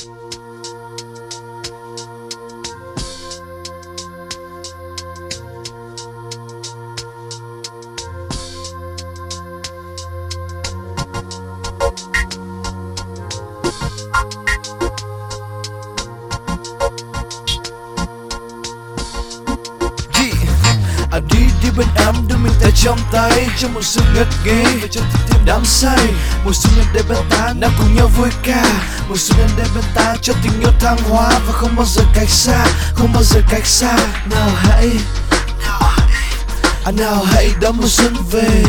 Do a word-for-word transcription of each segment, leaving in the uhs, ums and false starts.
À đi đi bên em đưa mình tay trong tay trong một sự ngất ngây và trong tim tim đắm say. Mùa xuân đến đây bên ta nào cùng nhau vui ca. Mùa xuân đến đây bên ta cho tình yêu thăng hoa và không bao giờ cách xa, không bao giờ cách xa. Nào hãy, à nào hãy đón mùa xuân về.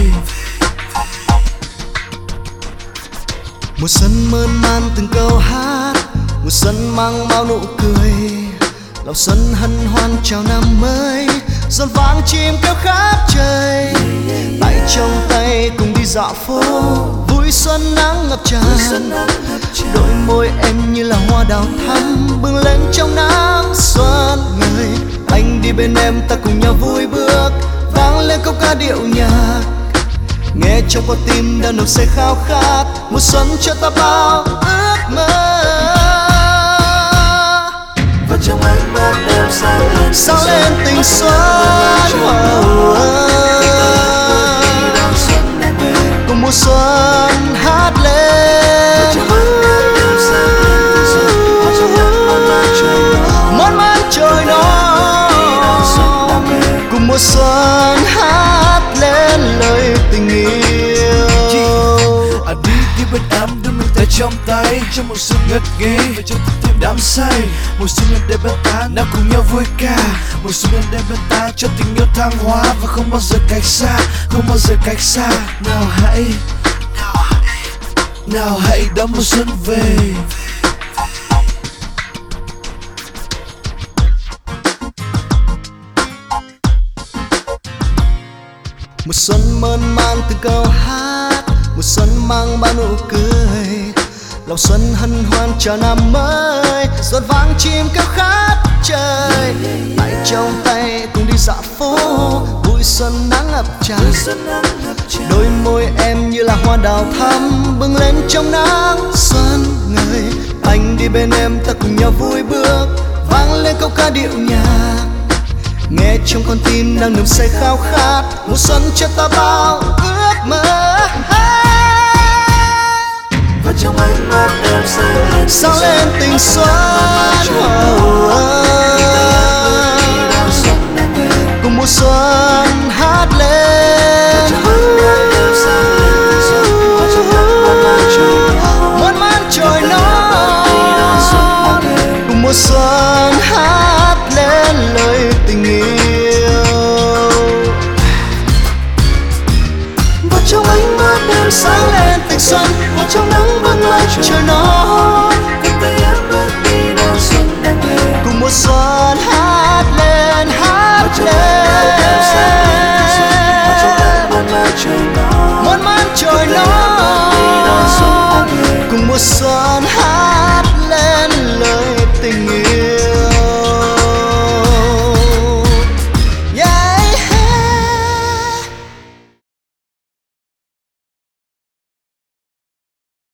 Mùa xuân mơn man từng câu hát, mùa xuân mang bao nụ cười, lòng xuân hân hoan chào năm mới, giòn vang chim kêu khắp trời. Tay trong tay cùng đi dạo phố, vui xuân nắng ngập tràn. Đôi môi em như là hoa đào thắm bừng lên trong nắng xuân người. Anh đi bên em ta cùng nhau vui bước, vang lên câu ca điệu nhạc. Nghe trong con tim đang nồng say khao khát, mùa xuân cho ta bao ước mơ. Và trong ánh mắt em sáng lên, sáng lên tình xuân. Cùng mùa xuân hát lên, mơn man trôi nổi. Cùng mùa xuân hát lên lời tình yêu. À đi đi bên em đưa mình tay trong tay trong một sự ngất ngây và trong tim tim đắm say. Mùa xuân đến đây bên ta nào cùng nhau vui ca. Mùa xuân đến đây bên ta cho tình yêu thăng hoa và không bao giờ cách xa, không bao giờ cách xa. Nào hãy, nào hãy đón mùa xuân về. Mùa xuân mơn man từng câu hát, mùa xuân mang bao nụ cười, lòng xuân hân hoan chào năm mới, giọt vang chim kêu khắp trời. Tay trong tay cùng đi dạo phố, vui xuân nắng ngập tràn. Đôi môi em như là hoa đào thắm bừng lên trong nắng xuân người. Anh đi bên em ta cùng nhau vui bước, vang lên câu ca điệu nhạc. Nghe trong con tim đang nồng say khao khát, mùa xuân cho ta bao ước mơ. Và trong ánh mắt em sáng lên, sáng lên tình xuân. Cùng mùa xuân hát lên, mơn man trôi nổi. Cùng mùa xuân hát lên lời tình yêu. và trong ánh mắt em sáng lên tình xuân. Và trong nắng vang lại trời nóng, cánh tay em bước đi đón xuân đang về. Cùng mùa xuân hát